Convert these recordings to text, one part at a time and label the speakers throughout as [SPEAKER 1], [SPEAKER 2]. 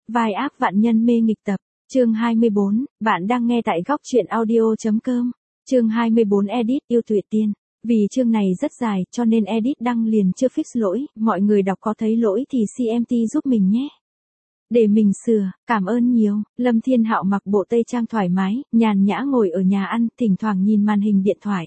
[SPEAKER 1] Vai ác vạn nhân mê nghịch tập, chương 24, bạn đang nghe tại góc truyện audio.com, chương 24 edit yêu tuyệt tiên. Vì chương này rất dài cho nên edit đăng liền chưa fix lỗi, mọi người đọc có thấy lỗi thì CMT giúp mình nhé. Để mình sửa, cảm ơn nhiều. Lâm Thiên Hạo mặc bộ tây trang thoải mái, nhàn nhã ngồi ở nhà ăn, thỉnh thoảng nhìn màn hình điện thoại.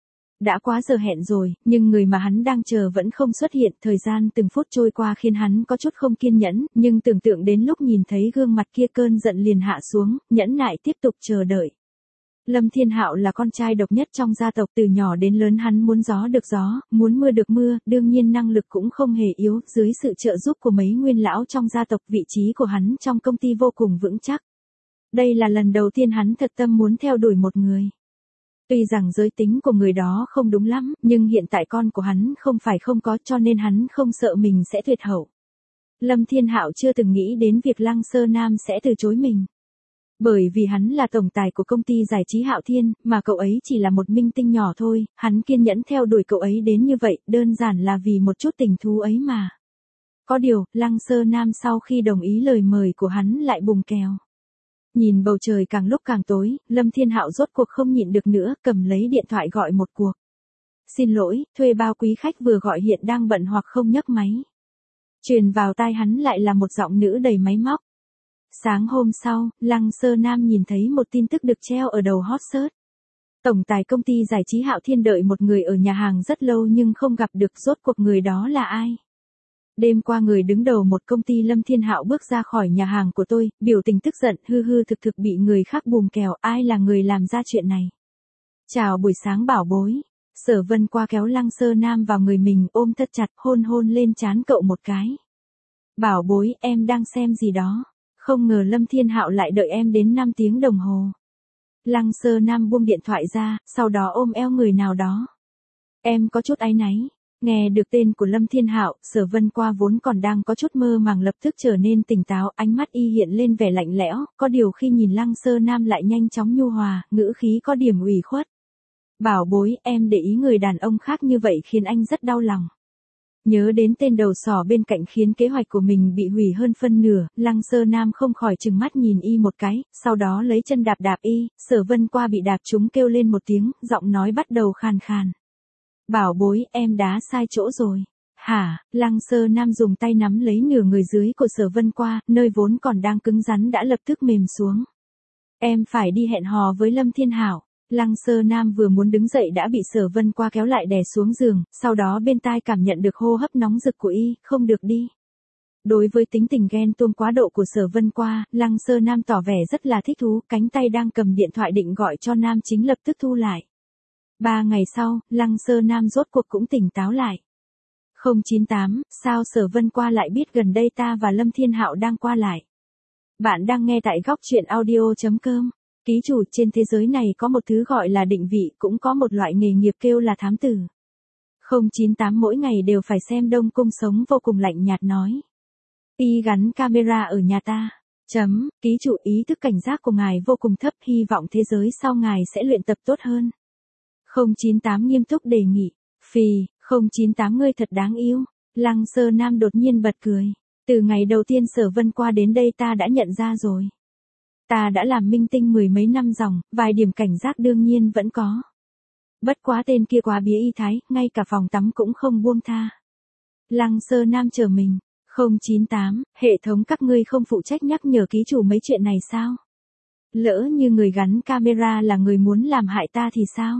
[SPEAKER 1] Đã quá giờ hẹn rồi, nhưng người mà hắn đang chờ vẫn không xuất hiện, thời gian từng phút trôi qua khiến hắn có chút không kiên nhẫn, nhưng tưởng tượng đến lúc nhìn thấy gương mặt kia cơn giận liền hạ xuống, nhẫn nại tiếp tục chờ đợi. Lâm Thiên Hạo là con trai độc nhất trong gia tộc, từ nhỏ đến lớn hắn muốn gió được gió, muốn mưa được mưa, đương nhiên năng lực cũng không hề yếu, dưới sự trợ giúp của mấy nguyên lão trong gia tộc vị trí của hắn trong công ty vô cùng vững chắc. Đây là lần đầu tiên hắn thật tâm muốn theo đuổi một người. Tuy rằng giới tính của người đó không đúng lắm, nhưng hiện tại con của hắn không phải không có cho nên hắn không sợ mình sẽ tuyệt hậu. Lâm Thiên Hạo chưa từng nghĩ đến việc Lăng Sơ Nam sẽ từ chối mình. Bởi vì hắn là tổng tài của công ty giải trí Hạo Thiên, mà cậu ấy chỉ là một minh tinh nhỏ thôi, hắn kiên nhẫn theo đuổi cậu ấy đến như vậy, đơn giản là vì một chút tình thú ấy mà. Có điều, Lăng Sơ Nam sau khi đồng ý lời mời của hắn lại bùng kèo. Nhìn bầu trời càng lúc càng tối, Lâm Thiên Hạo rốt cuộc không nhịn được nữa, cầm lấy điện thoại gọi một cuộc. Xin lỗi, thuê bao quý khách vừa gọi hiện đang bận hoặc không nhấc máy. Truyền vào tai hắn lại là một giọng nữ đầy máy móc. Sáng hôm sau, Lăng Sơ Nam nhìn thấy một tin tức được treo ở đầu hot search. Tổng tài công ty giải trí Hạo Thiên đợi một người ở nhà hàng rất lâu nhưng không gặp được, rốt cuộc người đó là ai. Đêm qua người đứng đầu một công ty Lâm Thiên Hạo bước ra khỏi nhà hàng của tôi, biểu tình tức giận, hư thực bị người khác bùm kèo, ai là người làm ra chuyện này. Chào buổi sáng bảo bối. Sở Vân qua kéo Lăng Sơ Nam vào người mình, ôm thật chặt, hôn lên trán cậu một cái. Bảo bối, em đang xem gì đó. Không ngờ Lâm Thiên Hạo lại đợi em đến 5 tiếng đồng hồ. Lăng Sơ Nam buông điện thoại ra, sau đó ôm eo người nào đó. Em có chút áy náy. Nghe được tên của Lâm Thiên Hạo, Sở Vân qua vốn còn đang có chút mơ màng lập tức trở nên tỉnh táo, ánh mắt y hiện lên vẻ lạnh lẽo, có điều khi nhìn Lăng Sơ Nam lại nhanh chóng nhu hòa, ngữ khí có điểm ủy khuất. Bảo bối, em để ý người đàn ông khác như vậy khiến anh rất đau lòng. Nhớ đến tên đầu sỏ bên cạnh khiến kế hoạch của mình bị hủy hơn phân nửa, Lăng Sơ Nam không khỏi trừng mắt nhìn y một cái, sau đó lấy chân đạp y, Sở Vân qua bị đạp trúng kêu lên một tiếng, giọng nói bắt đầu khàn khàn. Bảo bối, em đá sai chỗ rồi. Hả? Lăng Sơ Nam dùng tay nắm lấy nửa người dưới của Sở Vân qua, nơi vốn còn đang cứng rắn đã lập tức mềm xuống. Em phải đi hẹn hò với Lâm Thiên Hạo. Lăng Sơ Nam vừa muốn đứng dậy đã bị Sở Vân qua kéo lại đè xuống giường, sau đó bên tai cảm nhận được hô hấp nóng rực của y, không được đi. Đối với tính tình ghen tuông quá độ của Sở Vân qua, Lăng Sơ Nam tỏ vẻ rất là thích thú, cánh tay đang cầm điện thoại định gọi cho nam chính lập tức thu lại. 3 ngày sau, Lăng Sơ Nam rốt cuộc cũng tỉnh táo lại. 098, sao Sở Vân qua lại biết gần đây ta và Lâm Thiên Hạo đang qua lại? Bạn đang nghe tại góc truyện audio.com. Ký chủ, trên thế giới này có một thứ gọi là định vị, cũng có một loại nghề nghiệp kêu là thám tử. 098 mỗi ngày đều phải xem Đông Cung sống vô cùng lạnh nhạt nói. Y gắn camera ở nhà ta. Ký chủ, ý thức cảnh giác của ngài vô cùng thấp, hy vọng thế giới sau ngài sẽ luyện tập tốt hơn. 098 nghiêm túc đề nghị. Phì, 098 ngươi thật đáng yêu. Lăng Sơ Nam đột nhiên bật cười. Từ ngày đầu tiên Sở Vân qua đến đây ta đã nhận ra rồi. Ta đã làm minh tinh 10 mấy năm dòng, vài điểm cảnh giác đương nhiên vẫn có. Bất quá tên kia quá bía y thái, ngay cả phòng tắm cũng không buông tha. Lăng Sơ Nam chờ mình. 098, hệ thống các ngươi không phụ trách nhắc nhở ký chủ mấy chuyện này sao? Lỡ như người gắn camera là người muốn làm hại ta thì sao?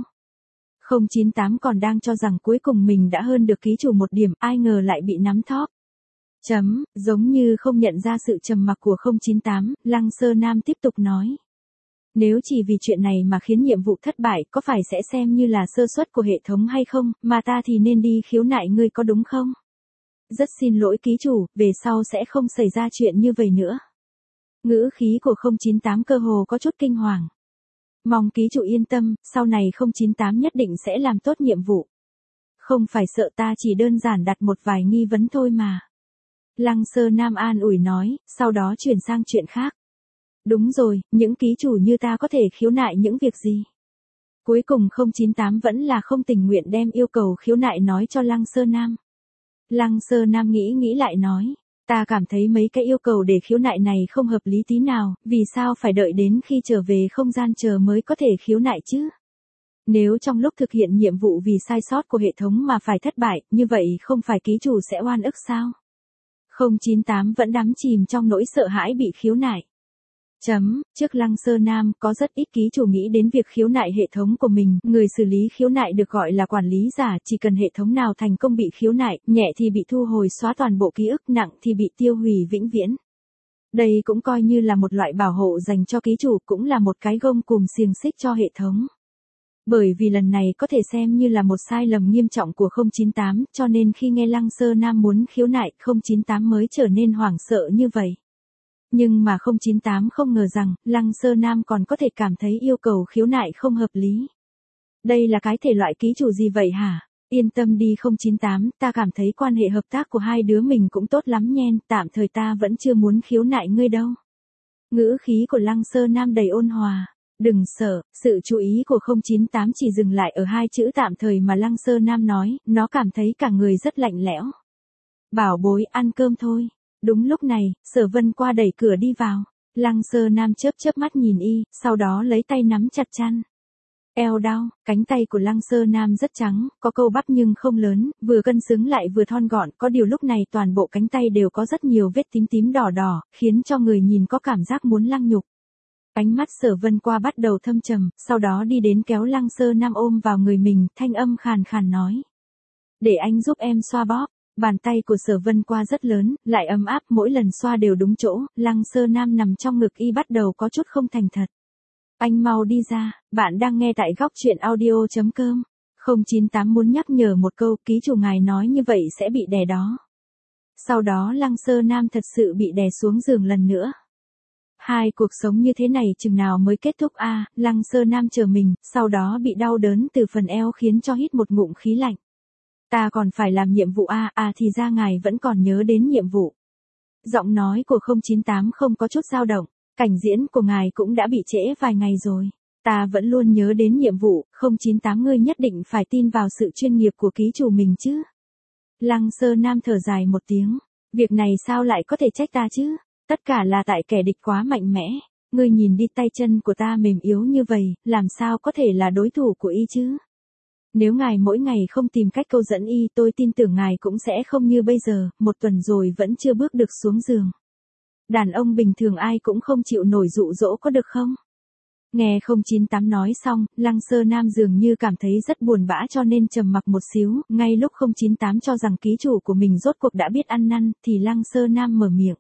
[SPEAKER 1] 098 còn đang cho rằng cuối cùng mình đã hơn được ký chủ một điểm, ai ngờ lại bị nắm thóp. Giống như không nhận ra sự trầm mặc của 098, Lăng Sơ Nam tiếp tục nói. Nếu chỉ vì chuyện này mà khiến nhiệm vụ thất bại, có phải sẽ xem như là sơ suất của hệ thống hay không, mà ta thì nên đi khiếu nại ngươi có đúng không? Rất xin lỗi ký chủ, về sau sẽ không xảy ra chuyện như vậy nữa. Ngữ khí của 098 cơ hồ có chút kinh hoàng. Mong ký chủ yên tâm, sau này 098 nhất định sẽ làm tốt nhiệm vụ. Không phải sợ, ta chỉ đơn giản đặt một vài nghi vấn thôi mà. Lăng Sơ Nam an ủi nói, sau đó chuyển sang chuyện khác. Đúng rồi, những ký chủ như ta có thể khiếu nại những việc gì? Cuối cùng 098 vẫn là không tình nguyện đem yêu cầu khiếu nại nói cho Lăng Sơ Nam. Lăng Sơ Nam nghĩ lại nói, Ta cảm thấy mấy cái yêu cầu để khiếu nại này không hợp lý tí nào, vì sao phải đợi đến khi trở về không gian chờ mới có thể khiếu nại chứ? Nếu trong lúc thực hiện nhiệm vụ vì sai sót của hệ thống mà phải thất bại, như vậy không phải ký chủ sẽ oan ức sao? 098 vẫn đắm chìm trong nỗi sợ hãi bị khiếu nại. Trước Lăng Sơ Nam, có rất ít ký chủ nghĩ đến việc khiếu nại hệ thống của mình, người xử lý khiếu nại được gọi là quản lý giả, chỉ cần hệ thống nào thành công bị khiếu nại, nhẹ thì bị thu hồi xóa toàn bộ ký ức, nặng thì bị tiêu hủy vĩnh viễn. Đây cũng coi như là một loại bảo hộ dành cho ký chủ, cũng là một cái gông cùm xiềng xích cho hệ thống. Bởi vì lần này có thể xem như là một sai lầm nghiêm trọng của 098, cho nên khi nghe Lăng Sơ Nam muốn khiếu nại, 098 mới trở nên hoảng sợ như vậy. Nhưng mà 098 không ngờ rằng, Lăng Sơ Nam còn có thể cảm thấy yêu cầu khiếu nại không hợp lý. Đây là cái thể loại ký chủ gì vậy hả? Yên tâm đi 098, ta cảm thấy quan hệ hợp tác của hai đứa mình cũng tốt lắm nhen, tạm thời ta vẫn chưa muốn khiếu nại ngươi đâu. Ngữ khí của Lăng Sơ Nam đầy ôn hòa. Đừng sợ, sự chú ý của 098 chỉ dừng lại ở hai chữ tạm thời mà Lăng Sơ Nam nói, nó cảm thấy cả người rất lạnh lẽo. Bảo bối, ăn cơm thôi. Đúng lúc này, Sở Vân qua đẩy cửa đi vào. Lăng Sơ Nam chớp mắt nhìn y, sau đó lấy tay nắm chặt chăn. Eo đau, cánh tay của Lăng Sơ Nam rất trắng, có câu bắp nhưng không lớn, vừa cân xứng lại vừa thon gọn, có điều lúc này toàn bộ cánh tay đều có rất nhiều vết tím tím đỏ đỏ, khiến cho người nhìn có cảm giác muốn lăng nhục. Ánh mắt Sở Vân qua bắt đầu thâm trầm, sau đó đi đến kéo Lăng Sơ Nam ôm vào người mình, thanh âm khàn khàn nói. Để anh giúp em xoa bóp. Bàn tay của Sở Vân qua rất lớn, lại ấm áp, mỗi lần xoa đều đúng chỗ, Lăng Sơ Nam nằm trong ngực y bắt đầu có chút không thành thật. Anh mau đi ra, bạn đang nghe tại góc truyện audio.com. 098 muốn nhắc nhở một câu, ký chủ ngài nói như vậy sẽ bị đè đó. Sau đó Lăng Sơ Nam thật sự bị đè xuống giường lần nữa. Hai cuộc sống như thế này chừng nào mới kết thúc a? Lăng Sơ Nam chờ mình, sau đó bị đau đớn từ phần eo khiến cho hít một ngụm khí lạnh. Ta còn phải làm nhiệm vụ thì ra ngài vẫn còn nhớ đến nhiệm vụ. Giọng nói của 098 không có chút dao động, cảnh diễn của ngài cũng đã bị trễ vài ngày rồi. Ta vẫn luôn nhớ đến nhiệm vụ, 098 ngươi nhất định phải tin vào sự chuyên nghiệp của ký chủ mình chứ. Lăng Sơ Nam thở dài một tiếng, việc này sao lại có thể trách ta chứ, tất cả là tại kẻ địch quá mạnh mẽ, ngươi nhìn đi tay chân của ta mềm yếu như vậy, làm sao có thể là đối thủ của y chứ. Nếu ngài mỗi ngày không tìm cách câu dẫn y, tôi tin tưởng ngài cũng sẽ không như bây giờ, một tuần rồi vẫn chưa bước được xuống giường. Đàn ông bình thường ai cũng không chịu nổi dụ dỗ có được không? Nghe 098 nói xong, Lăng Sơ Nam dường như cảm thấy rất buồn bã cho nên trầm mặc một xíu, ngay lúc 098 cho rằng ký chủ của mình rốt cuộc đã biết ăn năn, thì Lăng Sơ Nam mở miệng.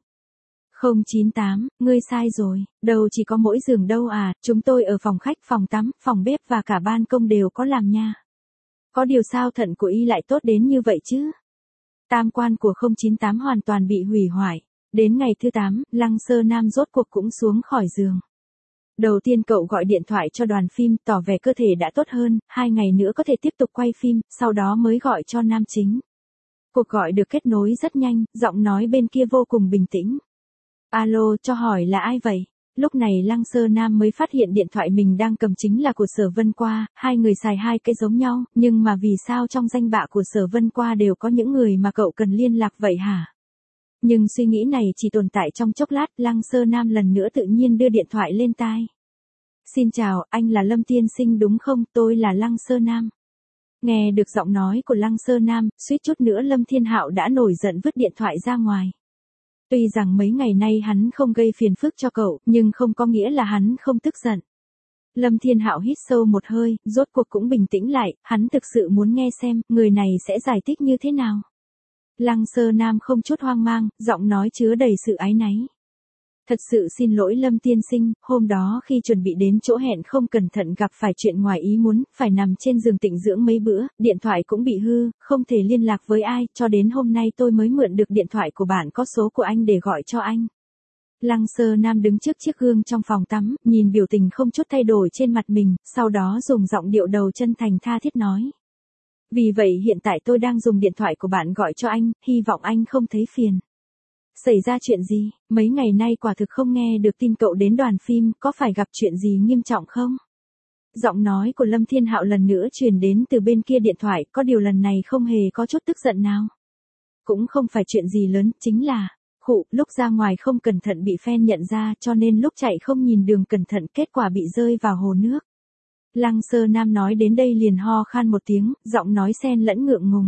[SPEAKER 1] 098, ngươi sai rồi, đâu chỉ có mỗi giường đâu chúng tôi ở phòng khách, phòng tắm, phòng bếp và cả ban công đều có làm nha. Có điều sao thận của y lại tốt đến như vậy chứ? Tam quan của 098 hoàn toàn bị hủy hoại. Đến ngày thứ 8, Lăng Sơ Nam rốt cuộc cũng xuống khỏi giường. Đầu tiên cậu gọi điện thoại cho đoàn phim, tỏ vẻ cơ thể đã tốt hơn, 2 ngày nữa có thể tiếp tục quay phim, sau đó mới gọi cho nam chính. Cuộc gọi được kết nối rất nhanh, giọng nói bên kia vô cùng bình tĩnh. Alo, cho hỏi là ai vậy? Lúc này Lăng Sơ Nam mới phát hiện điện thoại mình đang cầm chính là của Sở Vân Qua, hai người xài hai cái giống nhau, nhưng mà vì sao trong danh bạ của Sở Vân Qua đều có những người mà cậu cần liên lạc vậy hả? Nhưng suy nghĩ này chỉ tồn tại trong chốc lát, Lăng Sơ Nam lần nữa tự nhiên đưa điện thoại lên tai. Xin chào, anh là Lâm Tiên Sinh đúng không? Tôi là Lăng Sơ Nam. Nghe được giọng nói của Lăng Sơ Nam, suýt chút nữa Lâm Thiên Hạo đã nổi giận vứt điện thoại ra ngoài. Tuy rằng mấy ngày nay hắn không gây phiền phức cho cậu, nhưng không có nghĩa là hắn không tức giận. Lâm Thiên Hạo hít sâu một hơi, rốt cuộc cũng bình tĩnh lại, hắn thực sự muốn nghe xem, người này sẽ giải thích như thế nào. Lăng Sơ Nam không chút hoang mang, giọng nói chứa đầy sự áy náy. Thật sự xin lỗi Lâm tiên sinh, hôm đó khi chuẩn bị đến chỗ hẹn không cẩn thận gặp phải chuyện ngoài ý muốn, phải nằm trên giường tịnh dưỡng mấy bữa, điện thoại cũng bị hư, không thể liên lạc với ai, cho đến hôm nay tôi mới mượn được điện thoại của bạn có số của anh để gọi cho anh. Lăng Sơ Nam đứng trước chiếc gương trong phòng tắm, nhìn biểu tình không chút thay đổi trên mặt mình, sau đó dùng giọng điệu đầu chân thành tha thiết nói. Vì vậy hiện tại tôi đang dùng điện thoại của bạn gọi cho anh, hy vọng anh không thấy phiền. Xảy ra chuyện gì, mấy ngày nay quả thực không nghe được tin cậu đến đoàn phim, có phải gặp chuyện gì nghiêm trọng không? Giọng nói của Lâm Thiên Hạo lần nữa truyền đến từ bên kia điện thoại, có điều lần này không hề có chút tức giận nào. Cũng không phải chuyện gì lớn, chính là, Khụ, lúc ra ngoài không cẩn thận bị fan nhận ra cho nên lúc chạy không nhìn đường cẩn thận kết quả bị rơi vào hồ nước. Lăng Sơ Nam nói đến đây liền ho khan một tiếng, giọng nói xen lẫn ngượng ngùng.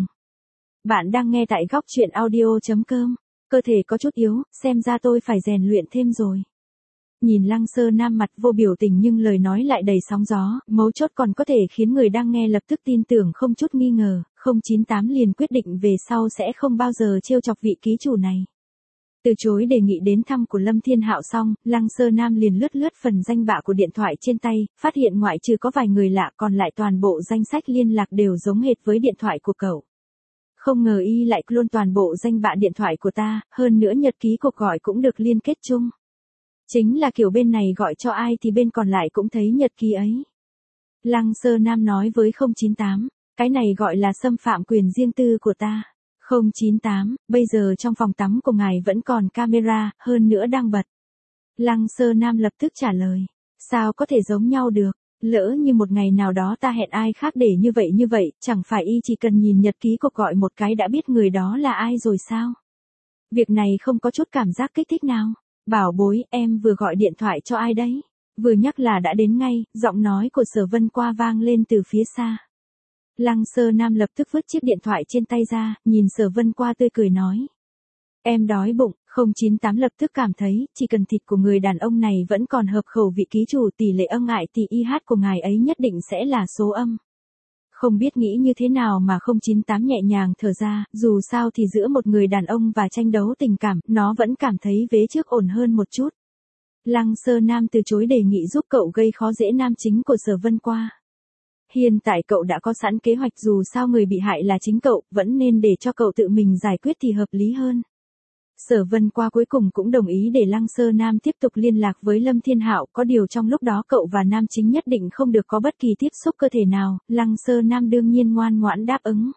[SPEAKER 1] Bạn đang nghe tại góc truyện audio.com. Cơ thể có chút yếu, xem ra tôi phải rèn luyện thêm rồi. Nhìn Lăng Sơ Nam mặt vô biểu tình nhưng lời nói lại đầy sóng gió, mấu chốt còn có thể khiến người đang nghe lập tức tin tưởng không chút nghi ngờ, 098 liền quyết định về sau sẽ không bao giờ trêu chọc vị ký chủ này. Từ chối đề nghị đến thăm của Lâm Thiên Hạo xong, Lăng Sơ Nam liền lướt phần danh bạ của điện thoại trên tay, phát hiện ngoại trừ có vài người lạ còn lại toàn bộ danh sách liên lạc đều giống hệt với điện thoại của cậu. Không ngờ y lại clone toàn bộ danh bạ điện thoại của ta, hơn nữa nhật ký cuộc gọi cũng được liên kết chung. Chính là kiểu bên này gọi cho ai thì bên còn lại cũng thấy nhật ký ấy. Lăng Sơ Nam nói với 098, cái này gọi là xâm phạm quyền riêng tư của ta. 098, bây giờ trong phòng tắm của ngài vẫn còn camera, hơn nữa đang bật. Lăng Sơ Nam lập tức trả lời, sao có thể giống nhau được, lỡ như một ngày nào đó ta hẹn ai khác để như vậy, chẳng phải y chỉ cần nhìn nhật ký cuộc gọi một cái đã biết người đó là ai rồi sao? Việc này không có chút cảm giác kích thích nào. Bảo bối, em vừa gọi điện thoại cho ai đấy? Vừa nhắc là đã đến ngay, giọng nói của Sở Vân Qua vang lên từ phía xa. Lăng Sơ Nam lập tức vứt chiếc điện thoại trên tay ra, nhìn Sở Vân Qua tươi cười nói. Em đói bụng, 098 lập tức cảm thấy, chỉ cần thịt của người đàn ông này vẫn còn hợp khẩu vị ký chủ tỷ lệ âm ngại thì IH của ngài ấy nhất định sẽ là số âm. Không biết nghĩ như thế nào mà 098 nhẹ nhàng thở ra, dù sao thì giữa một người đàn ông và tranh đấu tình cảm, nó vẫn cảm thấy vế trước ổn hơn một chút. Lăng Sơ Nam từ chối đề nghị giúp cậu gây khó dễ nam chính của Sở Vân Qua. Hiện tại cậu đã có sẵn kế hoạch dù sao người bị hại là chính cậu, vẫn nên để cho cậu tự mình giải quyết thì hợp lý hơn. Sở Vân Qua cuối cùng cũng đồng ý để Lăng Sơ Nam tiếp tục liên lạc với Lâm Thiên Hạo, có điều trong lúc đó cậu và nam chính nhất định không được có bất kỳ tiếp xúc cơ thể nào, Lăng Sơ Nam đương nhiên ngoan ngoãn đáp ứng.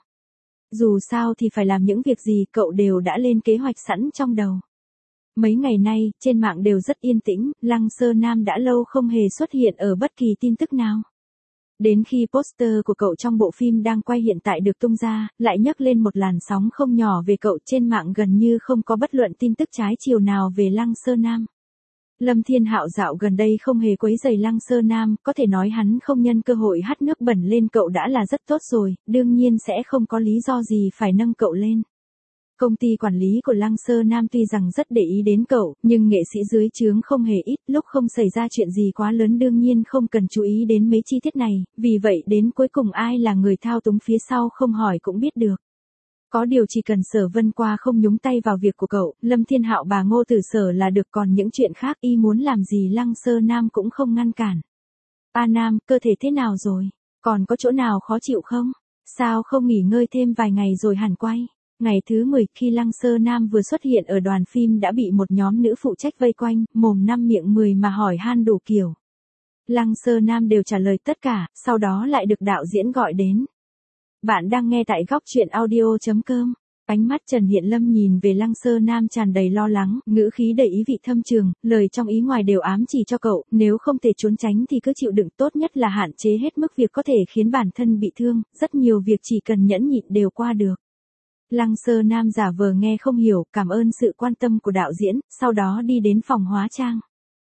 [SPEAKER 1] Dù sao thì phải làm những việc gì cậu đều đã lên kế hoạch sẵn trong đầu. Mấy ngày nay, trên mạng đều rất yên tĩnh, Lăng Sơ Nam đã lâu không hề xuất hiện ở bất kỳ tin tức nào. Đến khi poster của cậu trong bộ phim đang quay hiện tại được tung ra, lại nhấc lên một làn sóng không nhỏ về cậu, trên mạng gần như không có bất luận tin tức trái chiều nào về Lăng Sơ Nam. Lâm Thiên Hạo dạo gần đây không hề quấy rầy Lăng Sơ Nam, có thể nói hắn không nhân cơ hội hắt nước bẩn lên cậu đã là rất tốt rồi, đương nhiên sẽ không có lý do gì phải nâng cậu lên. Công ty quản lý của Lăng Sơ Nam tuy rằng rất để ý đến cậu, nhưng nghệ sĩ dưới trướng không hề ít, lúc không xảy ra chuyện gì quá lớn đương nhiên không cần chú ý đến mấy chi tiết này, vì vậy đến cuối cùng ai là người thao túng phía sau không hỏi cũng biết được. Có điều chỉ cần Sở Vân Qua không nhúng tay vào việc của cậu, Lâm Thiên Hạo bà Ngô Tử Sở là được, còn những chuyện khác y muốn làm gì Lăng Sơ Nam cũng không ngăn cản. A Nam, cơ thể thế nào rồi? Còn có chỗ nào khó chịu không? Sao không nghỉ ngơi thêm vài ngày rồi hẳn quay? Ngày thứ 10 khi Lăng Sơ Nam vừa xuất hiện ở đoàn phim đã bị một nhóm nữ phụ trách vây quanh, mồm năm miệng 10 mà hỏi han đủ kiểu. Lăng Sơ Nam đều trả lời tất cả, sau đó lại được đạo diễn gọi đến. Bạn đang nghe tại góc truyện audio.com. Ánh mắt Trần Hiện Lâm nhìn về Lăng Sơ Nam tràn đầy lo lắng, ngữ khí đầy ý vị thâm trường, lời trong ý ngoài đều ám chỉ cho cậu, nếu không thể trốn tránh thì cứ chịu đựng, tốt nhất là hạn chế hết mức việc có thể khiến bản thân bị thương, rất nhiều việc chỉ cần nhẫn nhịn đều qua được. Lăng Sơ Nam giả vờ nghe không hiểu, cảm ơn sự quan tâm của đạo diễn, sau đó đi đến phòng hóa trang.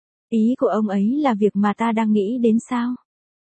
[SPEAKER 1] Ý của ông ấy là việc mà ta đang nghĩ đến sao?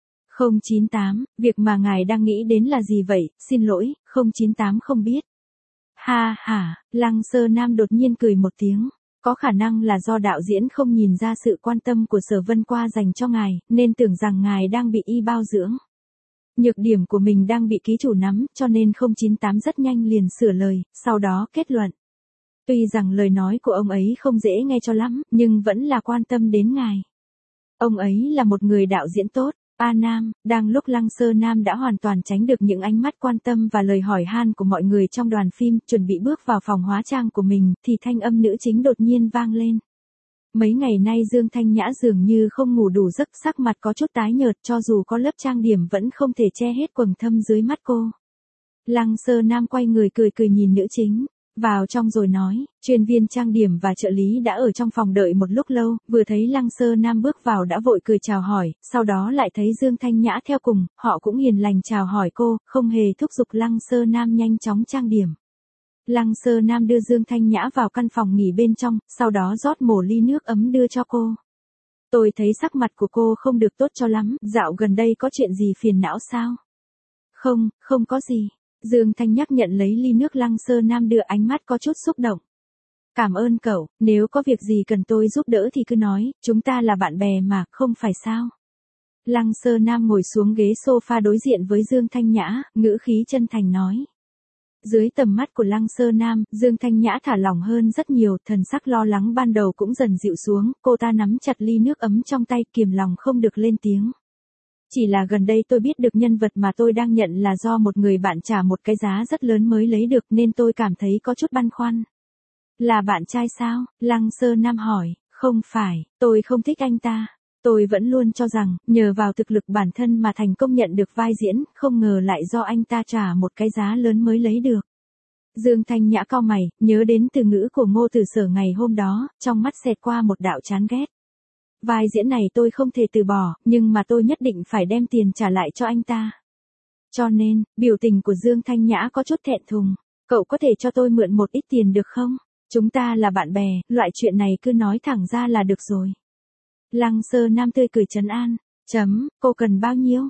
[SPEAKER 1] 098, việc mà ngài đang nghĩ đến là gì vậy? Xin lỗi, 098 không biết. Ha ha, Lăng Sơ Nam đột nhiên cười một tiếng. Có khả năng là do đạo diễn không nhìn ra sự quan tâm của Sở Vân Qua dành cho ngài, nên tưởng rằng ngài đang bị y bao dưỡng. Nhược điểm của mình đang bị ký chủ nắm, cho nên 098 rất nhanh liền sửa lời, sau đó kết luận. Tuy rằng lời nói của ông ấy không dễ nghe cho lắm, nhưng vẫn là quan tâm đến ngài. Ông ấy là một người đạo diễn tốt. A Nam, đang lúc Lăng Sơ Nam đã hoàn toàn tránh được những ánh mắt quan tâm và lời hỏi han của mọi người trong đoàn phim, chuẩn bị bước vào phòng hóa trang của mình, thì thanh âm nữ chính đột nhiên vang lên. Mấy ngày nay Dương Thanh Nhã dường như không ngủ đủ giấc, sắc mặt có chút tái nhợt, cho dù có lớp trang điểm vẫn không thể che hết quầng thâm dưới mắt cô. Lăng Sơ Nam quay người cười nhìn nữ chính, vào trong rồi nói, chuyên viên trang điểm và trợ lý đã ở trong phòng đợi một lúc lâu, vừa thấy Lăng Sơ Nam bước vào đã vội cười chào hỏi, sau đó lại thấy Dương Thanh Nhã theo cùng, họ cũng hiền lành chào hỏi cô, không hề thúc giục Lăng Sơ Nam nhanh chóng trang điểm. Lăng Sơ Nam đưa Dương Thanh Nhã vào căn phòng nghỉ bên trong, sau đó rót một ly nước ấm đưa cho cô. Tôi thấy sắc mặt của cô không được tốt cho lắm, dạo gần đây có chuyện gì phiền não sao? Không, không có gì. Dương Thanh Nhã nhận lấy ly nước Lăng Sơ Nam đưa, ánh mắt có chút xúc động. Cảm ơn cậu, nếu có việc gì cần tôi giúp đỡ thì cứ nói, chúng ta là bạn bè mà, không phải sao? Lăng Sơ Nam ngồi xuống ghế sofa đối diện với Dương Thanh Nhã, ngữ khí chân thành nói. Dưới tầm mắt của Lăng Sơ Nam, Dương Thanh Nhã thả lỏng hơn rất nhiều, thần sắc lo lắng ban đầu cũng dần dịu xuống, cô ta nắm chặt ly nước ấm trong tay, kiềm lòng không được lên tiếng. Chỉ là gần đây tôi biết được nhân vật mà tôi đang nhận là do một người bạn trả một cái giá rất lớn mới lấy được nên tôi cảm thấy có chút băn khoăn. Là bạn trai sao? Lăng Sơ Nam hỏi, không phải, tôi không thích anh ta. Tôi vẫn luôn cho rằng, nhờ vào thực lực bản thân mà thành công nhận được vai diễn, không ngờ lại do anh ta trả một cái giá lớn mới lấy được. Dương Thanh Nhã cau mày, nhớ đến từ ngữ của Ngô Tử Sở ngày hôm đó, trong mắt xẹt qua một đạo chán ghét. Vai diễn này tôi không thể từ bỏ, nhưng mà tôi nhất định phải đem tiền trả lại cho anh ta. Cho nên, biểu tình của Dương Thanh Nhã có chút thẹn thùng. Cậu có thể cho tôi mượn một ít tiền được không? Chúng ta là bạn bè, loại chuyện này cứ nói thẳng ra là được rồi. Lăng Sơ Nam tươi cười trấn an. Cô cần bao nhiêu?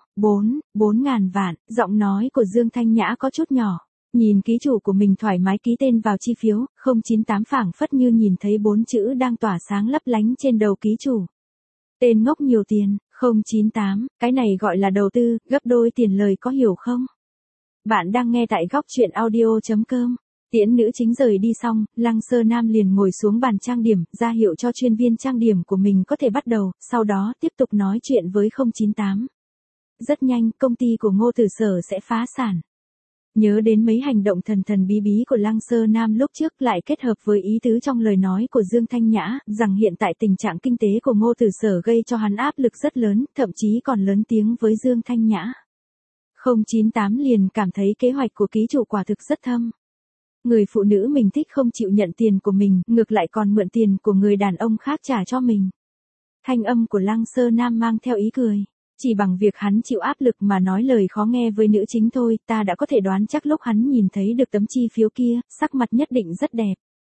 [SPEAKER 1] 4.000 vạn, giọng nói của Dương Thanh Nhã có chút nhỏ. Nhìn ký chủ của mình thoải mái ký tên vào chi phiếu, 098 phảng phất như nhìn thấy 4 chữ đang tỏa sáng lấp lánh trên đầu ký chủ. Tên ngốc nhiều tiền, 098, cái này gọi là đầu tư, gấp đôi tiền lời có hiểu không? Bạn đang nghe tại góc truyện audio.com. Tiễn nữ chính rời đi xong, Lăng Sơ Nam liền ngồi xuống bàn trang điểm, ra hiệu cho chuyên viên trang điểm của mình có thể bắt đầu, sau đó tiếp tục nói chuyện với 098. Rất nhanh, công ty của Ngô Tử Sở sẽ phá sản. Nhớ đến mấy hành động thần thần bí bí của Lăng Sơ Nam lúc trước lại kết hợp với ý tứ trong lời nói của Dương Thanh Nhã, rằng hiện tại tình trạng kinh tế của Ngô Tử Sở gây cho hắn áp lực rất lớn, thậm chí còn lớn tiếng với Dương Thanh Nhã. 098 liền cảm thấy kế hoạch của ký chủ quả thực rất thâm. Người phụ nữ mình thích không chịu nhận tiền của mình, ngược lại còn mượn tiền của người đàn ông khác trả cho mình. Thanh âm của Lăng Sơ Nam mang theo ý cười. Chỉ bằng việc hắn chịu áp lực mà nói lời khó nghe với nữ chính thôi, ta đã có thể đoán chắc lúc hắn nhìn thấy được tấm chi phiếu kia, sắc mặt nhất định rất đẹp.